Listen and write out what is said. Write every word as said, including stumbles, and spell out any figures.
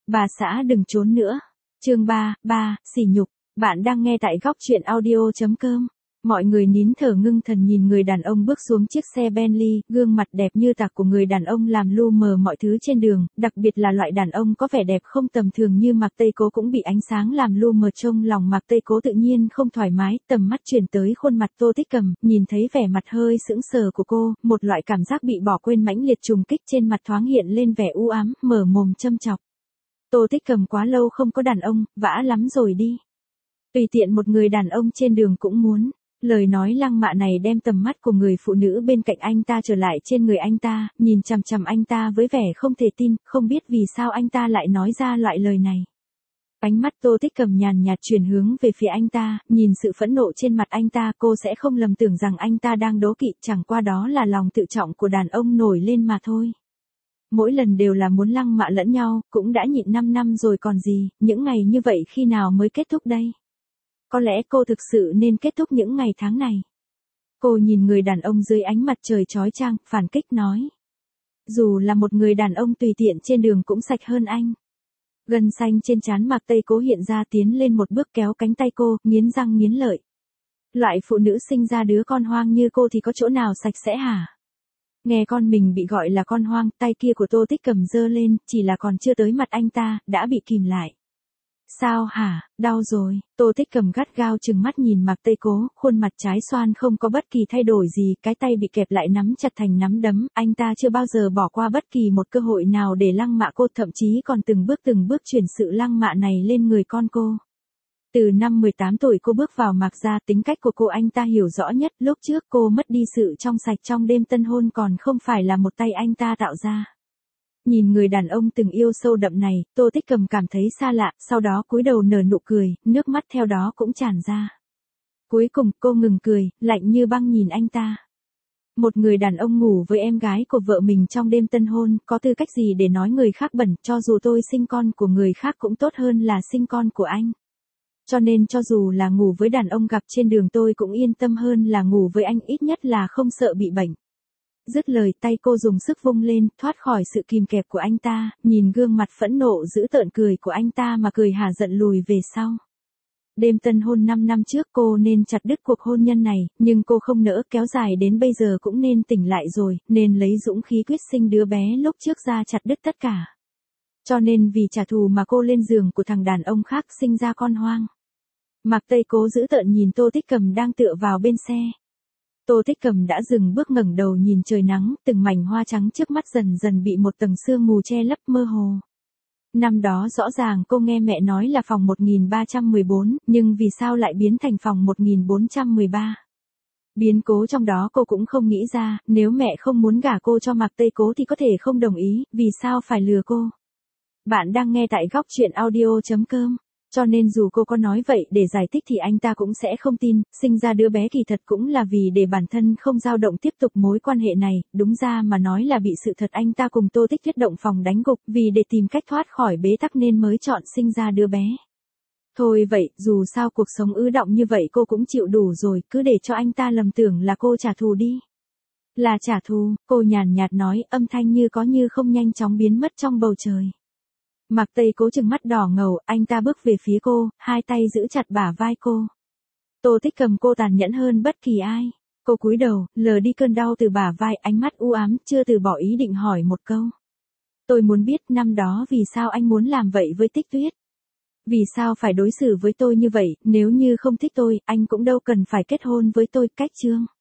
Bà xã đừng trốn nữa. Chương ba, ba, sỉ nhục. Bạn đang nghe tại góc truyện audio chấm com. Mọi người nín thở ngưng thần nhìn người đàn ông bước xuống chiếc xe Bentley, gương mặt đẹp như tạc của người đàn ông làm lu mờ mọi thứ trên đường, đặc biệt là loại đàn ông có vẻ đẹp không tầm thường như Mạc Tây Cố cũng bị ánh sáng làm lu mờ. Trong lòng Mạc Tây Cố tự nhiên không thoải mái, tầm mắt chuyển tới khuôn mặt Tô Tích Cầm, nhìn thấy vẻ mặt hơi sững sờ của cô, một loại cảm giác bị bỏ quên mãnh liệt trùng kích trên mặt thoáng hiện lên vẻ u ám, mở mồm châm chọc. Tô Tích Cầm quá lâu không có đàn ông, vã lắm rồi đi. Tùy tiện một người đàn ông trên đường cũng muốn. Lời nói lăng mạ này đem tầm mắt của người phụ nữ bên cạnh anh ta trở lại trên người anh ta, nhìn chằm chằm anh ta với vẻ không thể tin, không biết vì sao anh ta lại nói ra loại lời này. Ánh mắt Tô Tích Cầm nhàn nhạt chuyển hướng về phía anh ta, nhìn sự phẫn nộ trên mặt anh ta, cô sẽ không lầm tưởng rằng anh ta đang đố kỵ, chẳng qua đó là lòng tự trọng của đàn ông nổi lên mà thôi. Mỗi lần đều là muốn lăng mạ lẫn nhau, cũng đã nhịn năm năm rồi còn gì, những ngày như vậy khi nào mới kết thúc đây? Có lẽ cô thực sự nên kết thúc những ngày tháng này. Cô nhìn người đàn ông dưới ánh mặt trời chói chang, phản kích nói. Dù là một người đàn ông tùy tiện trên đường cũng sạch hơn anh. Gân xanh trên trán Mạc Tây Cố hiện ra, tiến lên một bước kéo cánh tay cô, nghiến răng nghiến lợi. Loại phụ nữ sinh ra đứa con hoang như cô thì có chỗ nào sạch sẽ hả? Nghe con mình bị gọi là con hoang, tay kia của Tô Tích Cầm giơ lên, chỉ là còn chưa tới mặt anh ta, đã bị kìm lại. Sao hả, đau rồi, Tô Tích Cầm gắt gao trừng mắt nhìn Mạc Tây Cố, khuôn mặt trái xoan không có bất kỳ thay đổi gì, cái tay bị kẹp lại nắm chặt thành nắm đấm, anh ta chưa bao giờ bỏ qua bất kỳ một cơ hội nào để lăng mạ cô, thậm chí còn từng bước từng bước chuyển sự lăng mạ này lên người con cô. Từ năm mười tám tuổi cô bước vào Mạc gia, tính cách của cô anh ta hiểu rõ nhất, lúc trước cô mất đi sự trong sạch trong đêm tân hôn còn không phải là một tay anh ta tạo ra. Nhìn người đàn ông từng yêu sâu đậm này, Tô Tích Cầm cảm thấy xa lạ, sau đó cúi đầu nở nụ cười, nước mắt theo đó cũng tràn ra. Cuối cùng cô ngừng cười, lạnh như băng nhìn anh ta. Một người đàn ông ngủ với em gái của vợ mình trong đêm tân hôn, có tư cách gì để nói người khác bẩn, cho dù tôi sinh con của người khác cũng tốt hơn là sinh con của anh. Cho nên cho dù là ngủ với đàn ông gặp trên đường tôi cũng yên tâm hơn là ngủ với anh, ít nhất là không sợ bị bệnh. Dứt lời, tay cô dùng sức vung lên, thoát khỏi sự kìm kẹp của anh ta, nhìn gương mặt phẫn nộ giữ tợn cười của anh ta mà cười hả giận lùi về sau. Đêm tân hôn năm năm trước cô nên chặt đứt cuộc hôn nhân này, nhưng cô không nỡ kéo dài đến bây giờ, cũng nên tỉnh lại rồi, nên lấy dũng khí quyết sinh đứa bé lúc trước ra chặt đứt tất cả. Cho nên vì trả thù mà cô lên giường của thằng đàn ông khác sinh ra con hoang. Mạc Tây Cố giữ tợn nhìn Tô Tích Cầm đang tựa vào bên xe. Tô Tích Cầm đã dừng bước, ngẩng đầu nhìn trời nắng, từng mảnh hoa trắng trước mắt dần dần bị một tầng sương mù che lấp mơ hồ. Năm đó rõ ràng cô nghe mẹ nói là phòng một nghìn ba trăm mười bốn, nhưng vì sao lại biến thành phòng một nghìn bốn trăm mười ba? Biến cố trong đó cô cũng không nghĩ ra, nếu mẹ không muốn gả cô cho Mạc Tây Cố thì có thể không đồng ý, vì sao phải lừa cô? Bạn đang nghe tại góc truyện audio chấm com. Cho nên dù cô có nói vậy để giải thích thì anh ta cũng sẽ không tin, sinh ra đứa bé kỳ thật cũng là vì để bản thân không dao động tiếp tục mối quan hệ này, đúng ra mà nói là bị sự thật anh ta cùng Tô Tích Tuyết động phòng đánh gục, vì để tìm cách thoát khỏi bế tắc nên mới chọn sinh ra đứa bé. Thôi vậy, dù sao cuộc sống ứ động như vậy cô cũng chịu đủ rồi, cứ để cho anh ta lầm tưởng là cô trả thù đi. Là trả thù, cô nhàn nhạt nói, âm thanh như có như không nhanh chóng biến mất trong bầu trời. Mạc Tây Cố chừng mắt đỏ ngầu, anh ta bước về phía cô, hai tay giữ chặt bả vai cô. Tô Tích Cầm cô tàn nhẫn hơn bất kỳ ai. Cô cúi đầu, lờ đi cơn đau từ bả vai, ánh mắt u ám, chưa từ bỏ ý định hỏi một câu. Tôi muốn biết năm đó vì sao anh muốn làm vậy với Tích Tuyết? Vì sao phải đối xử với tôi như vậy, nếu như không thích tôi, anh cũng đâu cần phải kết hôn với tôi, cách chương.